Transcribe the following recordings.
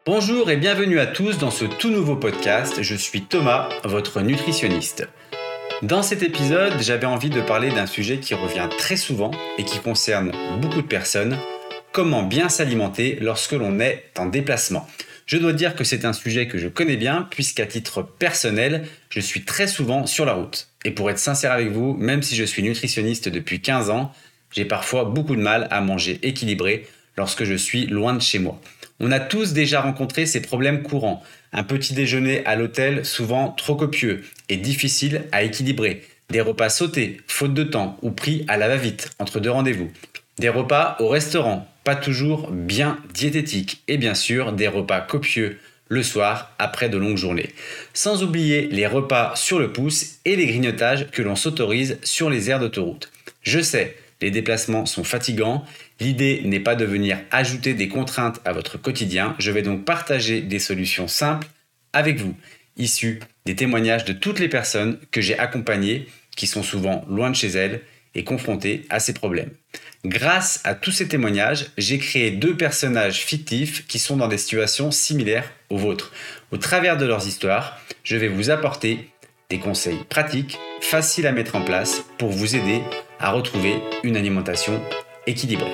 Bonjour et bienvenue à tous dans ce tout nouveau podcast. Je suis Thomas, votre nutritionniste. Dans cet épisode, j'avais envie de parler d'un sujet qui revient très souvent et qui concerne beaucoup de personnes. Comment bien s'alimenter lorsque l'on est en déplacement. Je dois dire que c'est un sujet que je connais bien puisqu'à titre personnel, je suis très souvent sur la route. Et pour être sincère avec vous, même si je suis nutritionniste depuis 15 ans, j'ai parfois beaucoup de mal à manger équilibré lorsque je suis loin de chez moi. On a tous déjà rencontré ces problèmes courants. Un petit déjeuner à l'hôtel souvent trop copieux et difficile à équilibrer. Des repas sautés, faute de temps ou pris à la va-vite entre deux rendez-vous. Des repas au restaurant, pas toujours bien diététiques. Et bien sûr, des repas copieux le soir après de longues journées. Sans oublier les repas sur le pouce et les grignotages que l'on s'autorise sur les aires d'autoroute. Je sais, les déplacements sont fatigants. L'idée n'est pas de venir ajouter des contraintes à votre quotidien. Je vais donc partager des solutions simples avec vous, issues des témoignages de toutes les personnes que j'ai accompagnées, qui sont souvent loin de chez elles et confrontées à ces problèmes. Grâce à tous ces témoignages, j'ai créé 2 personnages fictifs qui sont dans des situations similaires aux vôtres. Au travers de leurs histoires, je vais vous apporter des conseils pratiques, faciles à mettre en place pour vous aider à retrouver une alimentation équilibrée.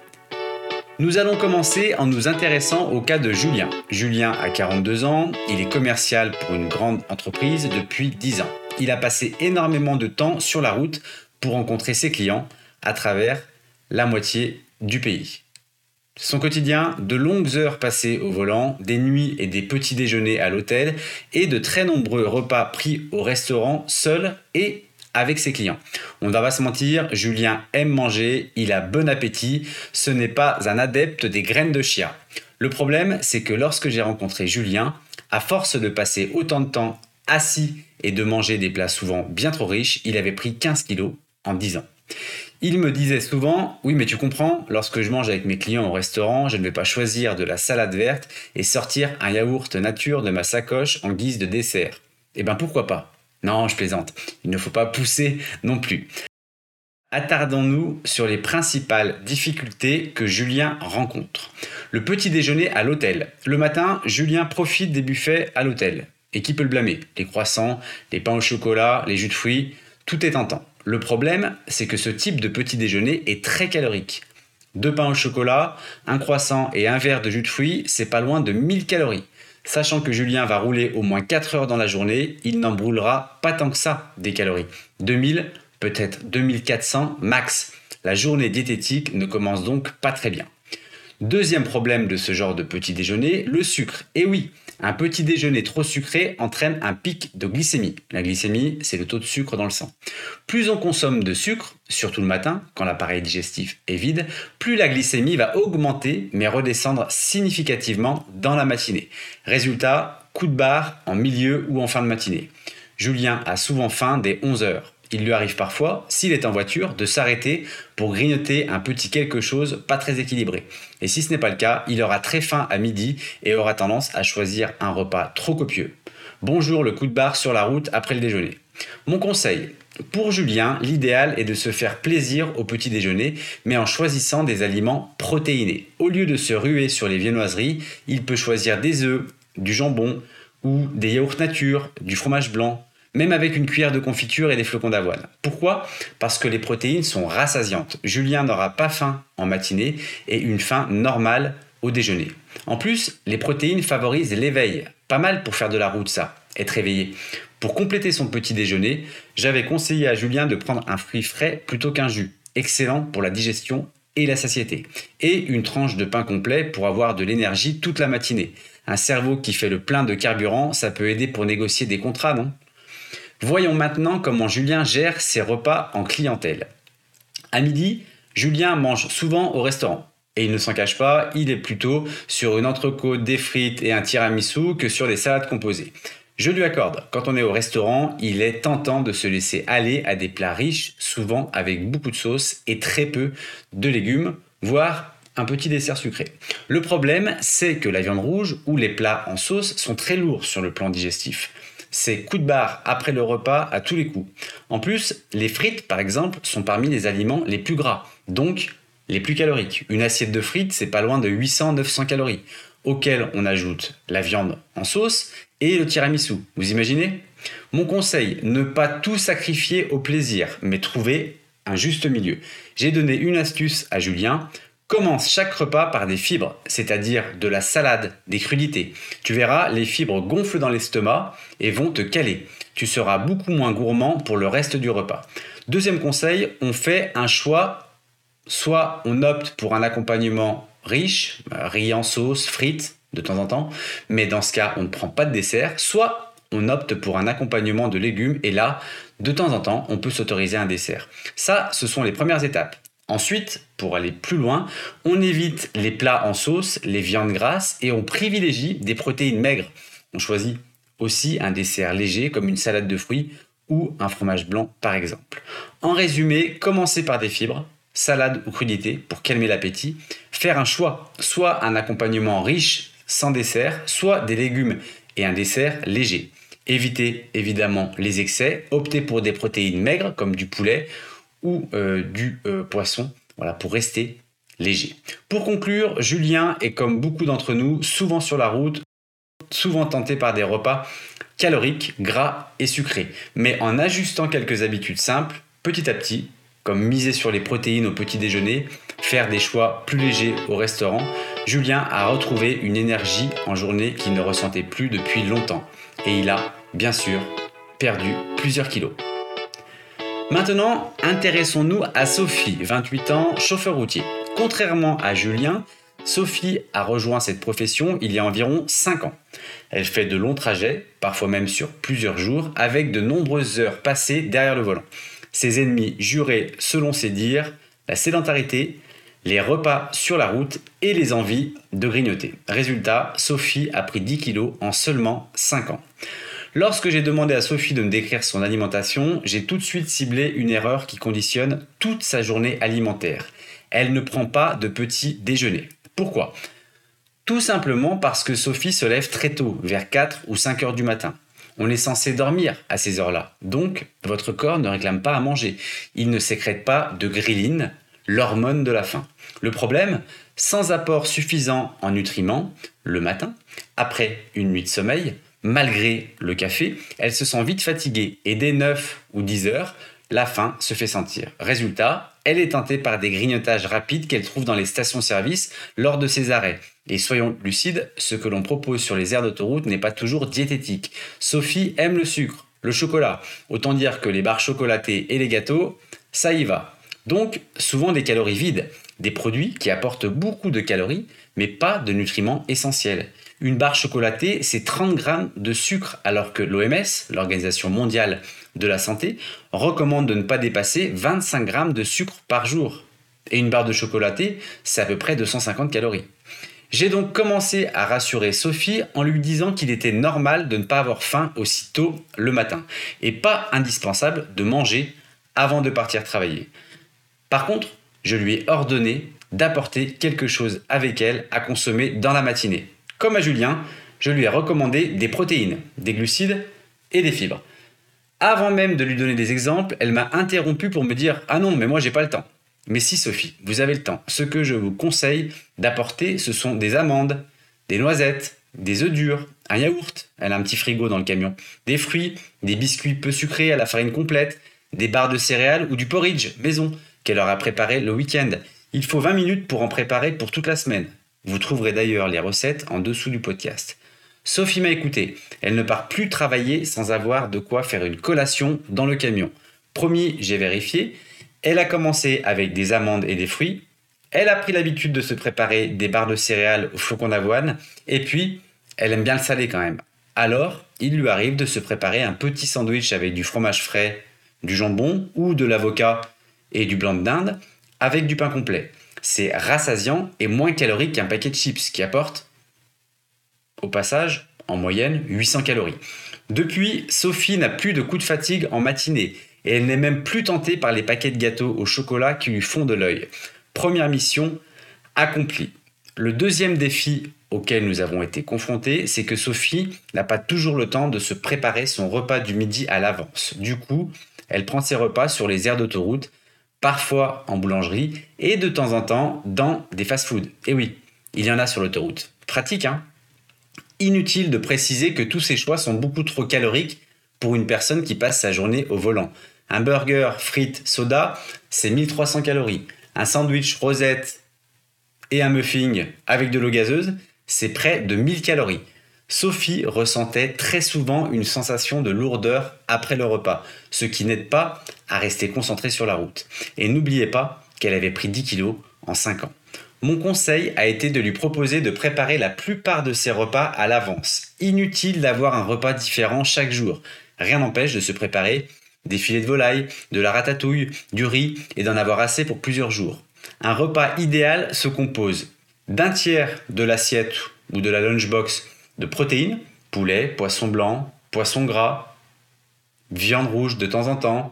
Nous allons commencer en nous intéressant au cas de Julien. Julien a 42 ans, il est commercial pour une grande entreprise depuis 10 ans. Il a passé énormément de temps sur la route pour rencontrer ses clients à travers la moitié du pays. Son quotidien, de longues heures passées au volant, des nuits et des petits déjeuners à l'hôtel et de très nombreux repas pris au restaurant seul et avec ses clients. On ne va pas se mentir, Julien aime manger, il a bon appétit, ce n'est pas un adepte des graines de chia. Le problème, c'est que lorsque j'ai rencontré Julien, à force de passer autant de temps assis et de manger des plats souvent bien trop riches, il avait pris 15 kilos en 10 ans. Il me disait souvent « Oui, mais tu comprends, lorsque je mange avec mes clients au restaurant, je ne vais pas choisir de la salade verte et sortir un yaourt nature de ma sacoche en guise de dessert. » Eh ben pourquoi pas ? Non, je plaisante. Il ne faut pas pousser non plus. Attardons-nous sur les principales difficultés que Julien rencontre. Le petit déjeuner à l'hôtel. Le matin, Julien profite des buffets à l'hôtel. Et qui peut le blâmer ? Les croissants, les pains au chocolat, les jus de fruits, tout est tentant. Le problème, c'est que ce type de petit déjeuner est très calorique. 2 pains au chocolat, un croissant et un verre de jus de fruits, c'est pas loin de 1000 calories. Sachant que Julien va rouler au moins 4 heures dans la journée, il n'en brûlera pas tant que ça des calories. 2000, peut-être 2400 max. La journée diététique ne commence donc pas très bien. Deuxième problème de ce genre de petit déjeuner, le sucre. Et oui, un petit déjeuner trop sucré entraîne un pic de glycémie. La glycémie, c'est le taux de sucre dans le sang. Plus on consomme de sucre, surtout le matin, quand l'appareil digestif est vide, plus la glycémie va augmenter, mais redescendre significativement dans la matinée. Résultat, coup de barre en milieu ou en fin de matinée. Julien a souvent faim dès 11 heures. Il lui arrive parfois, s'il est en voiture, de s'arrêter pour grignoter un petit quelque chose pas très équilibré. Et si ce n'est pas le cas, il aura très faim à midi et aura tendance à choisir un repas trop copieux. Bonjour le coup de barre sur la route après le déjeuner. Mon conseil, pour Julien, l'idéal est de se faire plaisir au petit déjeuner, mais en choisissant des aliments protéinés. Au lieu de se ruer sur les viennoiseries, il peut choisir des œufs, du jambon ou des yaourts nature, du fromage blanc, même avec une cuillère de confiture et des flocons d'avoine. Pourquoi ? Parce que les protéines sont rassasiantes. Julien n'aura pas faim en matinée et une faim normale au déjeuner. En plus, les protéines favorisent l'éveil. Pas mal pour faire de la route ça, être éveillé. Pour compléter son petit déjeuner, j'avais conseillé à Julien de prendre un fruit frais plutôt qu'un jus. Excellent pour la digestion et la satiété. Et une tranche de pain complet pour avoir de l'énergie toute la matinée. Un cerveau qui fait le plein de carburant, ça peut aider pour négocier des contrats, non ? Voyons maintenant comment Julien gère ses repas en clientèle. À midi, Julien mange souvent au restaurant. Et il ne s'en cache pas, il est plutôt sur une entrecôte, des frites et un tiramisu que sur des salades composées. Je lui accorde, quand on est au restaurant, il est tentant de se laisser aller à des plats riches, souvent avec beaucoup de sauce et très peu de légumes, voire un petit dessert sucré. Le problème, c'est que la viande rouge ou les plats en sauce sont très lourds sur le plan digestif. C'est coup de barre après le repas à tous les coups. En plus, les frites, par exemple, sont parmi les aliments les plus gras, donc les plus caloriques. Une assiette de frites, c'est pas loin de 800-900 calories. auquel on ajoute la viande en sauce et le tiramisu. Vous imaginez ? Mon conseil, ne pas tout sacrifier au plaisir, mais trouver un juste milieu. J'ai donné une astuce à Julien. Commence chaque repas par des fibres, c'est-à-dire de la salade, des crudités. Tu verras, les fibres gonflent dans l'estomac et vont te caler. Tu seras beaucoup moins gourmand pour le reste du repas. Deuxième conseil, on fait un choix. Soit on opte pour un accompagnement riche, riz en sauce, frites de temps en temps, mais dans ce cas, on ne prend pas de dessert. Soit on opte pour un accompagnement de légumes et là, de temps en temps, on peut s'autoriser un dessert. Ça, ce sont les premières étapes. Ensuite, pour aller plus loin, on évite les plats en sauce, les viandes grasses et on privilégie des protéines maigres. On choisit aussi un dessert léger comme une salade de fruits ou un fromage blanc par exemple. En résumé, commencez par des fibres, salade ou crudité pour calmer l'appétit, faire un choix, soit un accompagnement riche sans dessert, soit des légumes et un dessert léger. Évitez évidemment les excès, optez pour des protéines maigres comme du poulet ou du poisson, voilà, pour rester léger. Pour conclure, Julien est comme beaucoup d'entre nous souvent sur la route, souvent tenté par des repas caloriques, gras et sucrés. Mais en ajustant quelques habitudes simples, petit à petit, comme miser sur les protéines au petit déjeuner, faire des choix plus légers au restaurant, Julien a retrouvé une énergie en journée qu'il ne ressentait plus depuis longtemps. Et il a, bien sûr, perdu plusieurs kilos. Maintenant, intéressons-nous à Sophie, 28 ans, chauffeur routier. Contrairement à Julien, Sophie a rejoint cette profession il y a environ 5 ans. Elle fait de longs trajets, parfois même sur plusieurs jours, avec de nombreuses heures passées derrière le volant. Ses ennemis jurés, selon ses dires, la sédentarité, les repas sur la route et les envies de grignoter. Résultat, Sophie a pris 10 kilos en seulement 5 ans. Lorsque j'ai demandé à Sophie de me décrire son alimentation, j'ai tout de suite ciblé une erreur qui conditionne toute sa journée alimentaire. Elle ne prend pas de petit déjeuner. Pourquoi ? Tout simplement parce que Sophie se lève très tôt, vers 4 ou 5 heures du matin. On est censé dormir à ces heures-là, donc votre corps ne réclame pas à manger. Il ne sécrète pas de ghrelin, l'hormone de la faim. Le problème, sans apport suffisant en nutriments, le matin, après une nuit de sommeil, malgré le café, elle se sent vite fatiguée et dès 9 ou 10 heures, la faim se fait sentir. Résultat, elle est tentée par des grignotages rapides qu'elle trouve dans les stations-service lors de ses arrêts. Et soyons lucides, ce que l'on propose sur les aires d'autoroute n'est pas toujours diététique. Sophie aime le sucre, le chocolat. Autant dire que les barres chocolatées et les gâteaux, ça y va. Donc, souvent des calories vides, des produits qui apportent beaucoup de calories, mais pas de nutriments essentiels. Une barre chocolatée, c'est 30 grammes de sucre, alors que l'OMS, l'Organisation mondiale de la santé, recommande de ne pas dépasser 25 grammes de sucre par jour. Et une barre de chocolaté, c'est à peu près 250 calories. J'ai donc commencé à rassurer Sophie en lui disant qu'il était normal de ne pas avoir faim aussitôt le matin, et pas indispensable de manger avant de partir travailler. Par contre, je lui ai ordonné d'apporter quelque chose avec elle à consommer dans la matinée. Comme à Julien, je lui ai recommandé des protéines, des glucides et des fibres. Avant même de lui donner des exemples, elle m'a interrompu pour me dire « Ah non, mais moi j'ai pas le temps ». Mais si Sophie, vous avez le temps, ce que je vous conseille d'apporter, ce sont des amandes, des noisettes, des œufs durs, un yaourt, elle a un petit frigo dans le camion, des fruits, des biscuits peu sucrés à la farine complète, des barres de céréales ou du porridge maison qu'elle aura préparé le week-end. Il faut 20 minutes pour en préparer pour toute la semaine. Vous trouverez d'ailleurs les recettes en dessous du podcast. Sophie m'a écouté. Elle ne part plus travailler sans avoir de quoi faire une collation dans le camion. Promis, j'ai vérifié. Elle a commencé avec des amandes et des fruits. Elle a pris l'habitude de se préparer des barres de céréales aux flocons d'avoine. Et puis, elle aime bien le salé quand même. Alors, il lui arrive de se préparer un petit sandwich avec du fromage frais, du jambon ou de l'avocat et du blanc de dinde avec du pain complet. C'est rassasiant et moins calorique qu'un paquet de chips qui apporte, au passage, en moyenne, 800 calories. Depuis, Sophie n'a plus de coups de fatigue en matinée et elle n'est même plus tentée par les paquets de gâteaux au chocolat qui lui font de l'œil. Première mission accomplie. Le deuxième défi auquel nous avons été confrontés, c'est que Sophie n'a pas toujours le temps de se préparer son repas du midi à l'avance. Du coup, elle prend ses repas sur les aires d'autoroute, parfois en boulangerie et de temps en temps dans des fast-foods. Et oui, il y en a sur l'autoroute. pratique, hein. Inutile de préciser que tous ces choix sont beaucoup trop caloriques pour une personne qui passe sa journée au volant. Un burger, frites, soda, c'est 1300 calories. Un sandwich rosette et un muffin avec de l'eau gazeuse, c'est près de 1000 calories. Sophie ressentait très souvent une sensation de lourdeur après le repas, ce qui n'aide pas à rester concentrée sur la route. Et n'oubliez pas qu'elle avait pris 10 kilos en 5 ans. Mon conseil a été de lui proposer de préparer la plupart de ses repas à l'avance. Inutile d'avoir un repas différent chaque jour. Rien n'empêche de se préparer des filets de volaille, de la ratatouille, du riz et d'en avoir assez pour plusieurs jours. Un repas idéal se compose d'un tiers de l'assiette ou de la lunchbox de protéines, poulet, poisson blanc, poisson gras, viande rouge de temps en temps,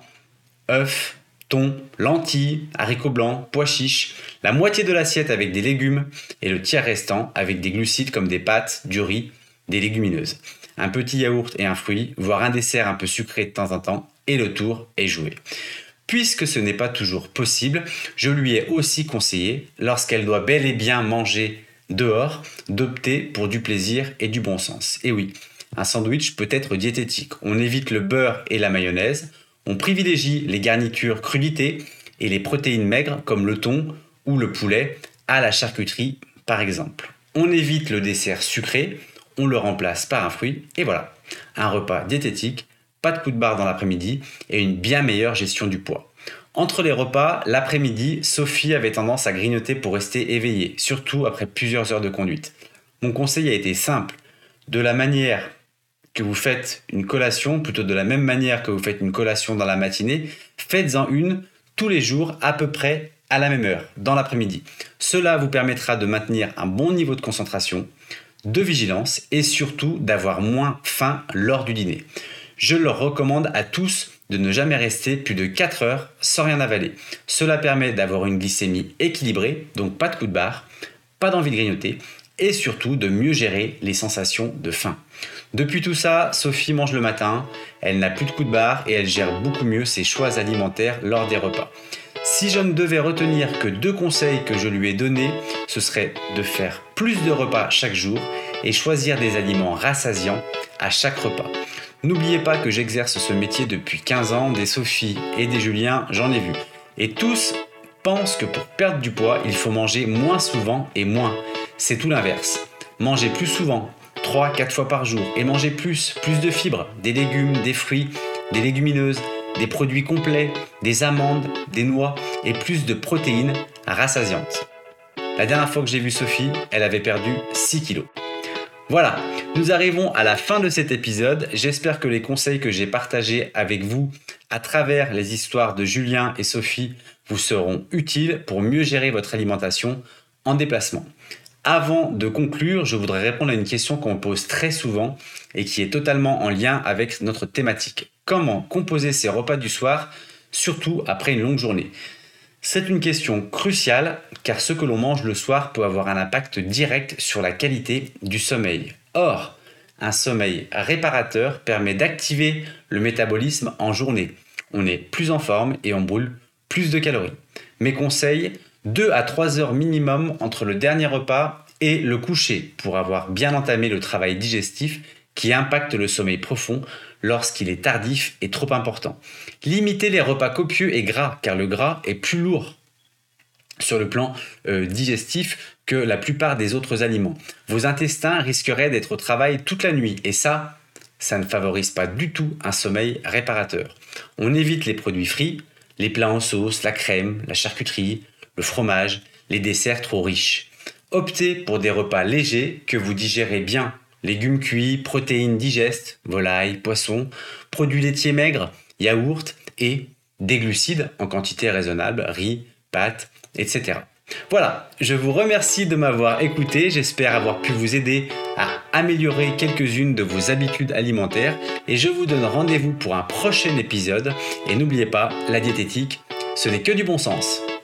œufs, thon, lentilles, haricots blancs, pois chiches, la moitié de l'assiette avec des légumes et le tiers restant avec des glucides comme des pâtes, du riz, des légumineuses. Un petit yaourt et un fruit, voire un dessert un peu sucré de temps en temps, et le tour est joué. Puisque ce n'est pas toujours possible, je lui ai aussi conseillé, lorsqu'elle doit bel et bien manger dehors, d'opter pour du plaisir et du bon sens. Et oui, un sandwich peut être diététique. On évite le beurre et la mayonnaise, on privilégie les garnitures crudités et les protéines maigres comme le thon ou le poulet à la charcuterie par exemple. On évite le dessert sucré, on le remplace par un fruit et voilà, un repas diététique, pas de coup de barre dans l'après-midi et une bien meilleure gestion du poids. Entre les repas, l'après-midi, Sophie avait tendance à grignoter pour rester éveillée, surtout après plusieurs heures de conduite. Mon conseil a été simple, de la manière que vous faites une collation, plutôt de la même manière que vous faites une collation dans la matinée, faites-en une tous les jours à peu près à la même heure, dans l'après-midi. Cela vous permettra de maintenir un bon niveau de concentration, de vigilance et surtout d'avoir moins faim lors du dîner. Je leur recommande à tous de ne jamais rester plus de 4 heures sans rien avaler. Cela permet d'avoir une glycémie équilibrée, donc pas de coup de barre, pas d'envie de grignoter et surtout de mieux gérer les sensations de faim. Depuis tout ça, Sophie mange le matin, elle n'a plus de coup de barre et elle gère beaucoup mieux ses choix alimentaires lors des repas. Si je ne devais retenir que 2 conseils que je lui ai donnés, ce serait de faire plus de repas chaque jour et choisir des aliments rassasiants à chaque repas. N'oubliez pas que j'exerce ce métier depuis 15 ans, des Sophie et des Julien, j'en ai vu. Et tous pensent que pour perdre du poids, il faut manger moins souvent et moins. C'est tout l'inverse. Mangez plus souvent, 3-4 fois par jour, et mangez plus de fibres, des légumes, des fruits, des légumineuses, des produits complets, des amandes, des noix et plus de protéines rassasiantes. La dernière fois que j'ai vu Sophie, elle avait perdu 6 kilos. Voilà, nous arrivons à la fin de cet épisode. J'espère que les conseils que j'ai partagés avec vous à travers les histoires de Julien et Sophie vous seront utiles pour mieux gérer votre alimentation en déplacement. Avant de conclure, je voudrais répondre à une question qu'on me pose très souvent et qui est totalement en lien avec notre thématique. Comment composer ses repas du soir, surtout après une longue journée ? C'est une question cruciale car ce que l'on mange le soir peut avoir un impact direct sur la qualité du sommeil. Or, un sommeil réparateur permet d'activer le métabolisme en journée. On est plus en forme et on brûle plus de calories. Mes conseils, 2 à 3 heures minimum entre le dernier repas et le coucher pour avoir bien entamé le travail digestif qui impacte le sommeil profond lorsqu'il est tardif et trop important. Limitez les repas copieux et gras car le gras est plus lourd sur le plan digestif que la plupart des autres aliments. Vos intestins risqueraient d'être au travail toute la nuit et ça ne favorise pas du tout un sommeil réparateur. On évite les produits frits, les plats en sauce, la crème, la charcuterie, le fromage, les desserts trop riches. Optez pour des repas légers que vous digérez bien. Légumes cuits, protéines digestes, volaille, poisson, produits laitiers maigres, yaourt et des glucides en quantité raisonnable, riz, pâtes, etc. Voilà, je vous remercie de m'avoir écouté, j'espère avoir pu vous aider à améliorer quelques-unes de vos habitudes alimentaires et je vous donne rendez-vous pour un prochain épisode et n'oubliez pas, la diététique, ce n'est que du bon sens.